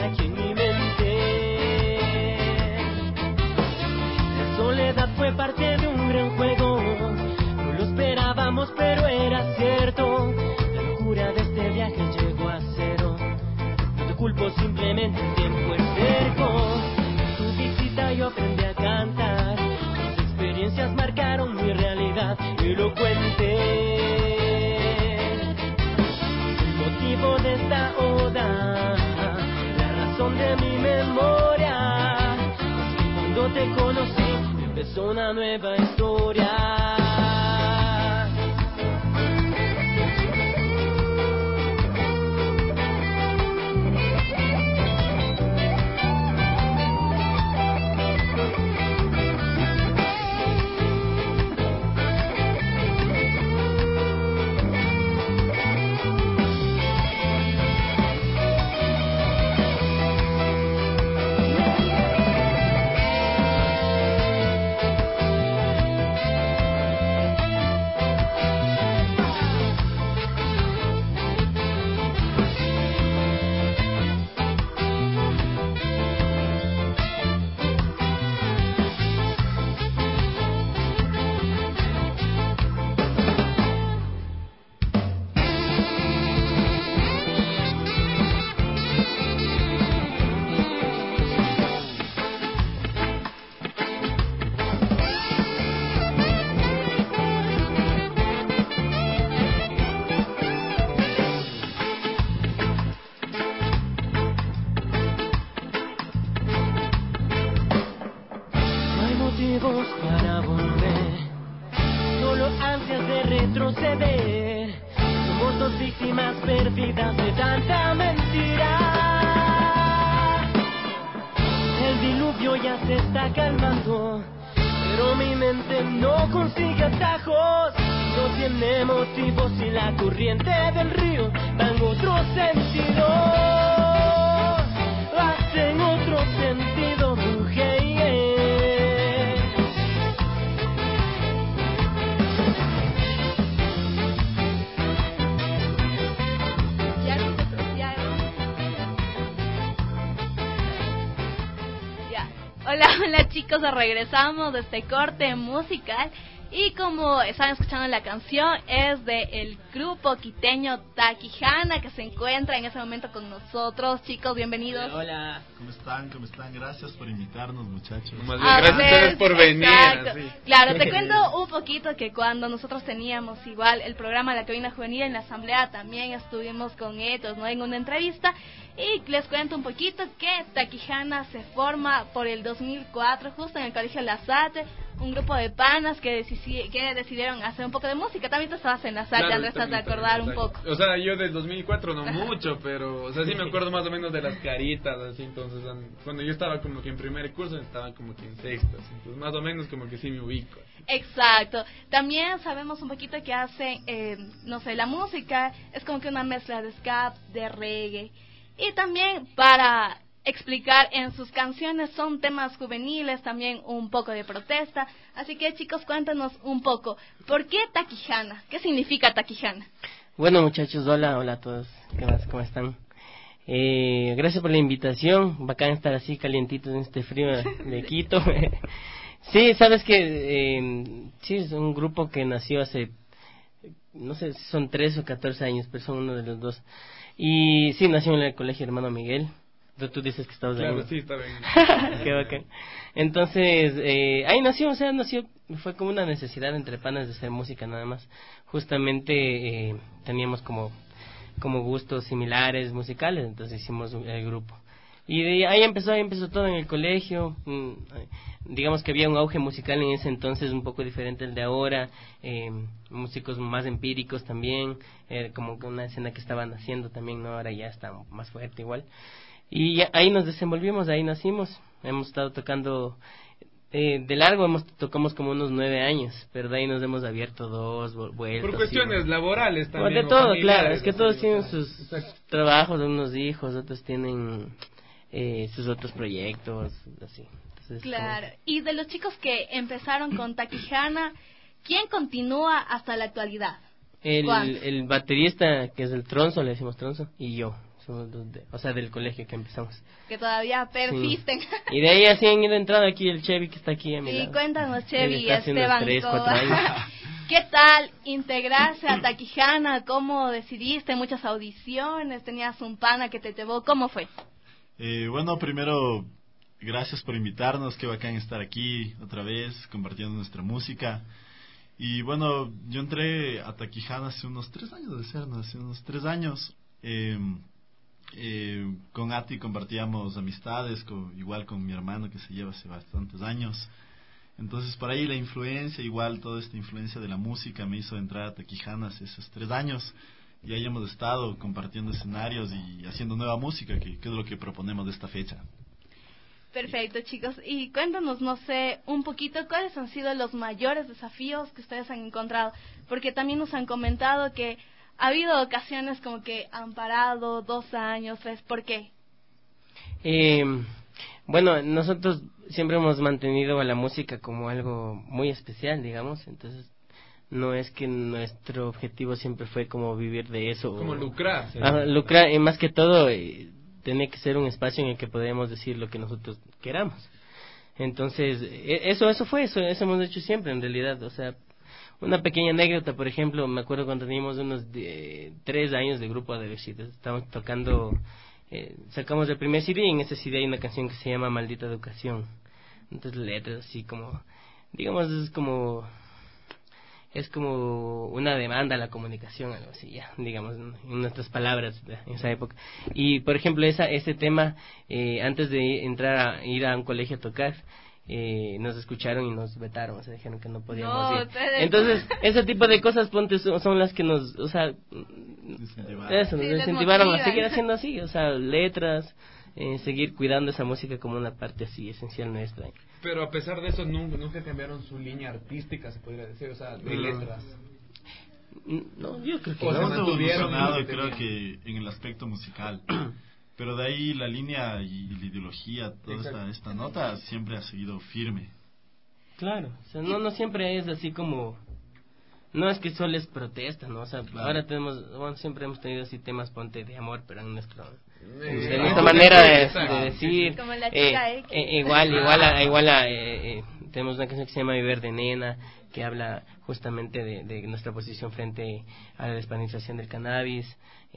aquí en mi mente. La soledad fue parte de un gran juego, no lo esperábamos pero era cierto. La locura de este viaje llegó a cero, no te culpo, simplemente el tiempo es cerco. Tu visita yo aprendí a cantar, tus experiencias marcaron mi realidad elocuente. El motivo de esta oda, la razón de mi memoria, es que cuando te conocí empezó una nueva historia. Para volver, solo ansias de retroceder. Somos dos víctimas pérfidas de tanta mentira. El diluvio ya se está calmando, pero mi mente no consigue atajos. No tiene motivos y la corriente del río va en otro sentido. Va en otro sentido, mujer. Hola chicos, regresamos de este corte musical y como están escuchando la canción es de el grupo quiteño Taquijana, que se encuentra en ese momento con nosotros. Chicos, bienvenidos. Hola. ¿Cómo están? Gracias por invitarnos, muchachos. Gracias a ustedes por venir. Claro, te cuento un poquito que cuando nosotros teníamos igual el programa de la cabina juvenil en la asamblea, también estuvimos con ellos, ¿no? En una entrevista. Y les cuento un poquito que Taquijana se forma por el 2004, justo en el Colegio La Salle, un grupo de panas que decidieron hacer un poco de música. También tú estabas en La Salle, Andrés, te has de acordar un poco. O sea, yo del 2004 no mucho, pero o sea, sí me acuerdo más o menos de las caritas, así. Entonces, cuando yo estaba como que en primer curso, estaban como que en sexto, así. Entonces más o menos como que sí me ubico. Exacto. También sabemos un poquito que hacen, no sé, la música es como que una mezcla de ska, de reggae. Y también para explicar en sus canciones son temas juveniles, también un poco de protesta. Así que chicos, cuéntanos un poco, ¿por qué Taquijana? ¿Qué significa Taquijana? Bueno muchachos, hola a todos, ¿qué más? ¿Cómo están? Gracias por la invitación, bacán estar así calientitos en este frío de Quito. Sí, sabes que sí, es un grupo que nació hace, no sé si son 13 o 14 años, pero son uno de los dos. Y sí, nació en el colegio Hermano Miguel. Tú dices que estabas ahí. Claro, sí, está bien. Qué bacán. Entonces, ahí nació, fue como una necesidad entre panas de hacer música nada más. Justamente teníamos como gustos similares musicales, entonces hicimos el grupo. Y de ahí empezó todo en el colegio. Digamos que había un auge musical en ese entonces un poco diferente al de ahora, músicos más empíricos también, como que una escena que estaban haciendo también, ¿no? Ahora ya está más fuerte igual. Y ahí nos desenvolvimos, ahí nacimos. Hemos estado tocando de largo, tocamos como unos 9 años, pero de ahí nos hemos abierto 2 vueltas. Por cuestiones laborales también. De todo, claro, es que todos tienen sus trabajos, unos hijos, otros tienen sus otros proyectos, así. Entonces, claro, y de los chicos que empezaron con Taquijana, ¿quién continúa hasta la actualidad? El baterista, que es el Tronzo, le decimos Tronzo, y yo. somos o sea, del colegio que empezamos. Que todavía persisten. Sí. Y de ahí así han ido entrando aquí el Chevy que está aquí a mi lado. Y cuéntanos, Chevy, Hace unos Esteban, 3-4 años. ¿qué tal integrarse a Taquijana? ¿Cómo decidiste? ¿Muchas audiciones? ¿Tenías un pana que te llevó? ¿Cómo fue? Bueno, primero, gracias por invitarnos, qué bacán estar aquí otra vez compartiendo nuestra música. Y bueno, yo entré a Taquijana hace unos 3 años, de ser, ¿no? Hace unos 3 años. Con Ati compartíamos amistades, igual con mi hermano que se lleva hace bastantes años. Entonces por ahí la influencia, igual toda esta influencia de la música me hizo entrar a Taquijana hace esos 3 años. Y ahí hemos estado compartiendo escenarios y haciendo nueva música, que es lo que proponemos de esta fecha. Perfecto, chicos. Y cuéntanos, no sé, un poquito cuáles han sido los mayores desafíos que ustedes han encontrado. Porque también nos han comentado que ha habido ocasiones como que han parado 2 años. ¿Por qué? Bueno, nosotros siempre hemos mantenido a la música como algo muy especial, digamos. Entonces, no es que nuestro objetivo siempre fue como vivir de eso. Como lucrar. Lucrar, y más que todo, tiene que ser un espacio en el que podamos decir lo que nosotros queramos. Entonces, eso hemos hecho siempre en realidad. O sea, una pequeña anécdota, por ejemplo, me acuerdo cuando teníamos unos 3 años de grupo de adolescentes, estábamos tocando, sacamos el primer CD y en ese CD hay una canción que se llama Maldita Educación. Entonces, letras así como, digamos, es como una demanda a la comunicación, algo así, ya, digamos, en nuestras palabras en esa época. Y, por ejemplo, ese tema, antes de ir a un colegio a tocar, nos escucharon y nos vetaron, o sea, dijeron que no podíamos ir. Entonces, ese tipo de cosas, ponte, son las que nos, o sea, nos incentivaron a seguir haciendo así, o sea, letras, seguir cuidando esa música como una parte así esencial nuestra. Pero a pesar de eso, nunca cambiaron su línea artística, se podría decir, o sea, de letras. No, yo creo que hemos evolucionado, creo que en el aspecto musical. Pero de ahí la línea y la ideología, toda esta nota siempre ha seguido firme. Claro, o sea, no siempre es así como, no es que solo es protesta, ¿no? O sea, claro. Ahora siempre hemos tenido así temas, ponte, de amor, pero en nuestra manera de decir. Como la chica igual tenemos una canción que se llama Viver de Nena, que habla justamente de nuestra posición frente a la despenalización del cannabis,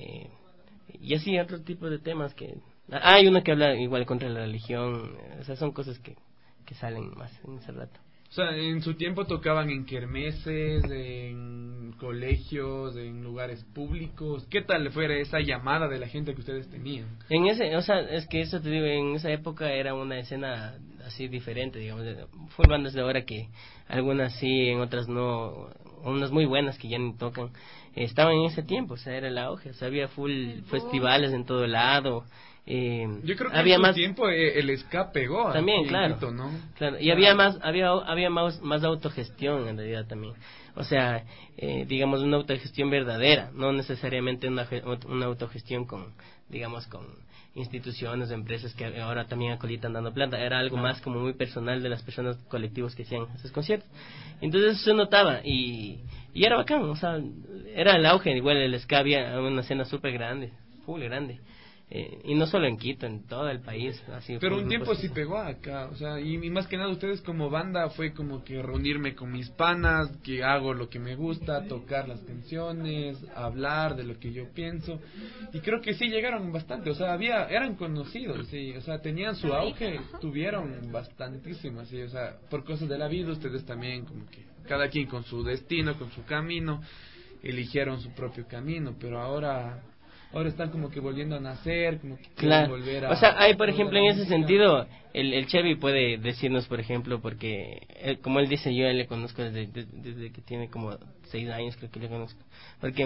y así otro tipo de temas que hay uno que habla igual contra la religión. O sea, son cosas que salen más en ese rato. O sea, en su tiempo tocaban en kermeses, en colegios, en lugares públicos. ¿Qué tal fuera esa llamada de la gente que ustedes tenían? O sea, es que eso te digo, en esa época era una escena así diferente, digamos. Fue bandas de ahora que algunas sí, en otras no, unas muy buenas que ya ni tocan. Estaban en ese tiempo, o sea, era el auge, o sea, había full festivales en todo lado. Yo creo que había en su tiempo el ska pegó también, claro, Quito, ¿no? Claro, y había más autogestión en realidad también. O sea, digamos, una autogestión verdadera, no necesariamente una autogestión con instituciones, empresas que ahora también acolitan dando plata. Era algo más como muy personal de las personas, colectivos que hacían esos conciertos. Entonces eso se notaba y era bacán, o sea, era el auge. Igual el ska, había una escena súper grande, full grande. Y no solo en Quito, en todo el país. Así, pero un tiempo sí pegó acá, o sea, y más que nada ustedes como banda fue como que reunirme con mis panas, que hago lo que me gusta, tocar las canciones, hablar de lo que yo pienso, y creo que sí llegaron bastante, o sea, eran conocidos, sí, o sea, tenían su auge, tuvieron bastantísimo, así, o sea, por cosas de la vida ustedes también como que cada quien con su destino, con su camino, eligieron su propio camino, pero ahora están como que volviendo a nacer, como que quieren volver a... O sea, hay, por ejemplo, en ese sentido, el Chevy puede decirnos, por ejemplo, porque, como él dice, yo le conozco desde que tiene como 6 años, creo que le conozco. Porque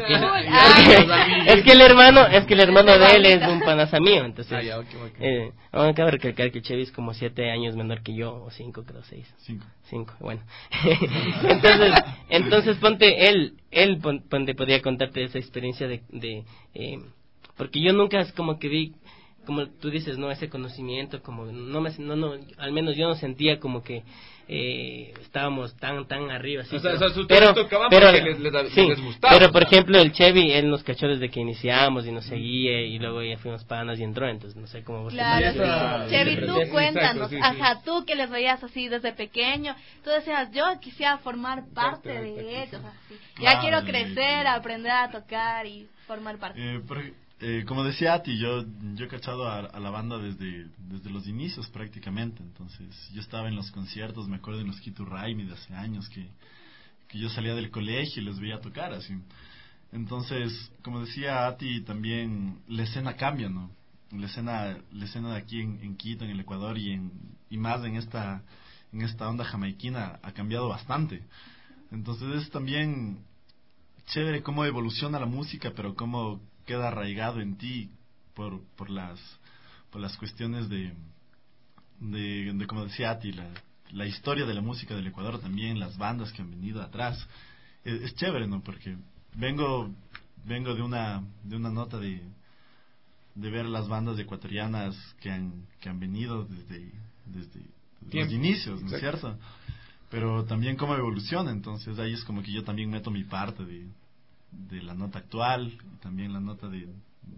es que el hermano de él es un panaza mío, entonces... Vamos a recalcar que el Chevy es como 7 años menor que yo, o 5, creo, 6. 5, bueno. entonces ponte, él podía contarte esa experiencia de porque yo nunca es como que vi como tú dices, no, ese conocimiento, como al menos yo no sentía como que estábamos tan arriba, así, ustedes tocaban porque les gustaba. Pero por ejemplo el Chevy, él nos cachó desde que iniciamos y nos seguía, y luego ya fuimos panas y entró, entonces no sé cómo vos Claro, te sí. Chevy, tú cuéntanos, exacto, ajá, tú que les veías así desde pequeño, tú decías, yo quisiera formar parte de ellos, así. Ya quiero crecer, aprender a tocar y formar parte. Como decía Ati, yo he cachado a la banda desde los inicios prácticamente. Entonces yo estaba en los conciertos, me acuerdo en los Kitu Raimi de hace años, que yo salía del colegio y les veía tocar así. Entonces, como decía Ati, también la escena cambia, ¿no? La escena de aquí en Quito, en el Ecuador, y más en esta onda jamaiquina ha cambiado bastante. Entonces es también chévere cómo evoluciona la música, pero cómo queda arraigado en ti por las cuestiones de como decía Ati, la historia de la música del Ecuador también, las bandas que han venido atrás. Es chévere, ¿no? Porque vengo de una nota de ver las bandas ecuatorianas que han venido desde los inicios, ¿no es cierto? Pero también cómo evoluciona. Entonces ahí es como que yo también meto mi parte de la nota actual, y también la nota de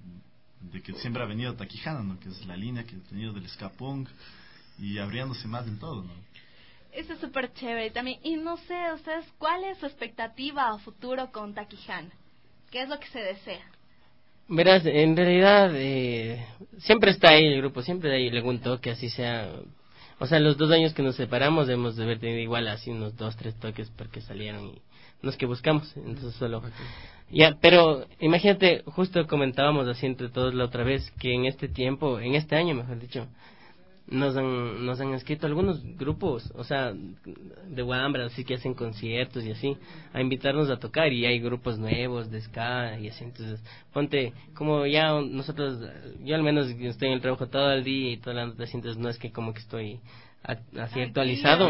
que siempre ha venido Takihana, ¿no? Que es la línea que ha tenido del ska punk, y abriéndose más en todo, ¿no? Eso es súper chévere también. Y no sé, ustedes, ¿cuál es su expectativa a futuro con Takihana? ¿Qué es lo que se desea? Verás, en realidad siempre está ahí el grupo, siempre ahí le un toque, así sea. O sea, los 2 años que nos separamos debemos de haber tenido igual así unos 2-3 toques porque salieron, y no es que buscamos, entonces solo ya. Pero imagínate, justo comentábamos así entre todos la otra vez, que en este año mejor dicho, nos han escrito algunos grupos, o sea, de Wambra, así que hacen conciertos y así, a invitarnos a tocar, y hay grupos nuevos de ska y así. Entonces ponte, como ya nosotros, yo al menos estoy en el trabajo todo el día y toda la noche, entonces no es que como que estoy así actualizado,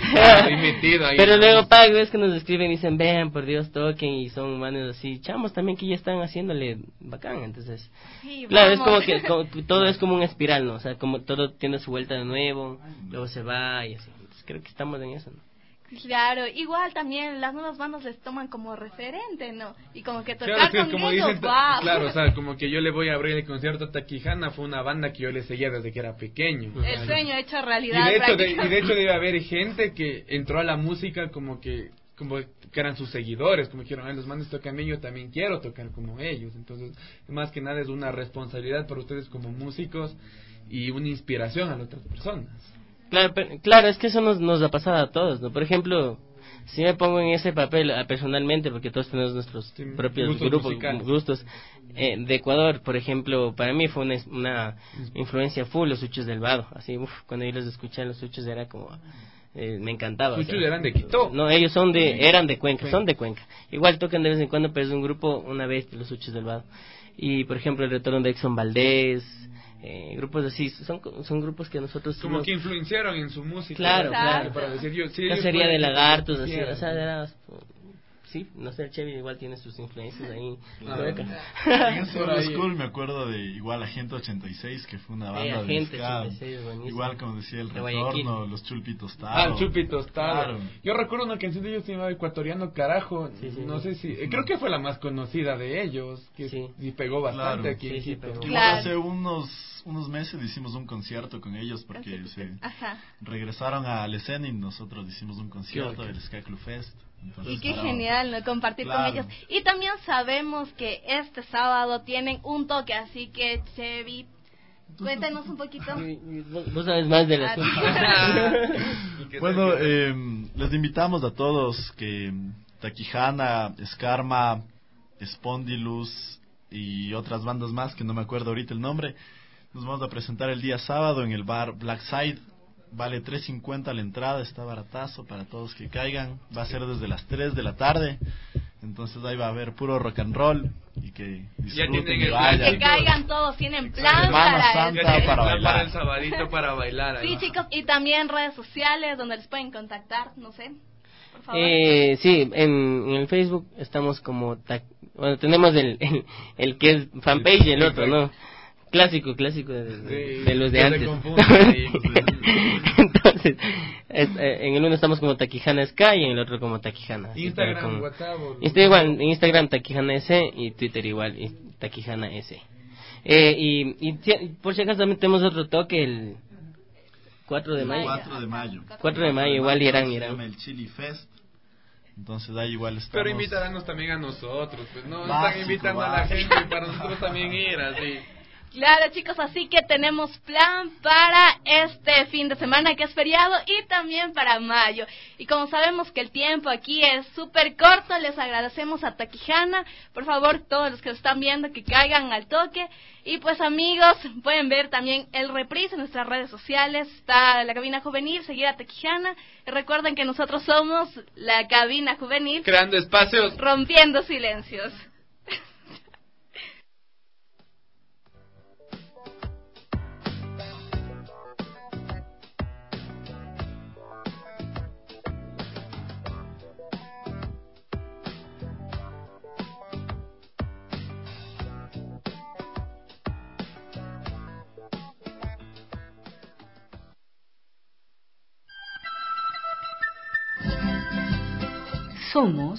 metido ahí, pero luego ves que nos escriben y dicen, vean, por Dios, toquen, y son manes así, chamos también que ya están haciéndole bacán. Entonces sí, claro, es como que todo es como una espiral, ¿no? O sea, como todo tiene su vuelta de nuevo, luego se va y así. Entonces creo que estamos en eso, ¿no? Claro, igual también las nuevas bandas les toman como referente, ¿no? Y como que tocar claro, sí, con como ellos, dicen, wow. claro, o sea, como que yo le voy a abrir el concierto a Takihana, fue una banda que yo le seguía desde que era pequeño. El sueño hecho realidad. Y de hecho debe haber gente que entró a la música como que eran sus seguidores, como dijeron, los manes tocan bien, yo también quiero tocar como ellos. Entonces, más que nada es una responsabilidad para ustedes como músicos y una inspiración a las otras personas. Claro, es que eso nos ha pasado a todos, ¿no? Por ejemplo, si me pongo en ese papel personalmente, porque todos tenemos nuestros propios gustos de Ecuador, por ejemplo, para mí fue una influencia full los Suchos del Vado, así, cuando yo los escuché, los Suchos era como me encantaba. Suchos eran de Quito. No, ellos eran de Cuenca, son de Cuenca. Igual tocan de vez en cuando, pero es un grupo, una vez de los Suchos del Vado. Y por ejemplo el retorno de Exxon Valdés, grupos así, son grupos que nosotros como que influenciaron en su música. Claro. Para decir, Cacería de lagartos, así, o sea, era, sí, no sé, el Chevy igual tiene sus influencias ahí. En ese old school me acuerdo de igual Agente 86, que fue una banda de ska, igual como decía el retorno, los Chulpitos Taro. El Chulpitos Taro. Yo recuerdo una canción de ellos que se llamaba Ecuatoriano Carajo, no sé si, creo que fue la más conocida de ellos, que y pegó bastante aquí en Quito. Igual hace unos meses hicimos un concierto con ellos porque regresaron a la escena y nosotros hicimos un concierto del Ska Club Fest. Entonces, y qué genial, ¿no? Compartir con ellos. Y también sabemos que este sábado tienen un toque, así que Chevy, cuéntanos un poquito. Vos sabes más de la Bueno, les invitamos a todos que Takihana, Skarma, Spondylus y otras bandas más que no me acuerdo ahorita el nombre, nos vamos a presentar el día sábado en el bar Blackside. Vale $3.50 la entrada, está baratazo para todos que caigan. Va a ser desde las 3 de la tarde. Entonces ahí va a haber puro rock and roll y que disfruten y vayan. Que caigan todos, tienen plan para bailar. El sabadito para bailar. Sí, chicos, y también redes sociales donde les pueden contactar, no sé, por favor. Sí, en el Facebook estamos como... Bueno, tenemos el que es fanpage y el otro, ¿no? Clásico de los de que antes. se confunden ahí. Entonces, en el uno estamos como Takihana Sky y en el otro como Takihana. Instagram, WhatsApp. Igual, en Instagram Takihana S y Twitter igual, Takihana S. Y por si acaso también tenemos otro toque el 4 de mayo. 4 de mayo igual irán. Se llama el Chili Fest. Entonces ahí igual estamos. Pero invitarnos también a nosotros, pues no básico, están invitando a la gente y para nosotros también ir así. Claro, chicos, así que tenemos plan para este fin de semana que es feriado y también para mayo. Y como sabemos que el tiempo aquí es súper corto, les agradecemos a Takihana. Por favor, todos los que lo están viendo, que caigan al toque. Y pues amigos, pueden ver también el reprise en nuestras redes sociales. Está la Cabina Juvenil, seguir a Takihana. Y recuerden que nosotros somos la Cabina Juvenil. Creando espacios. Rompiendo silencios. Somos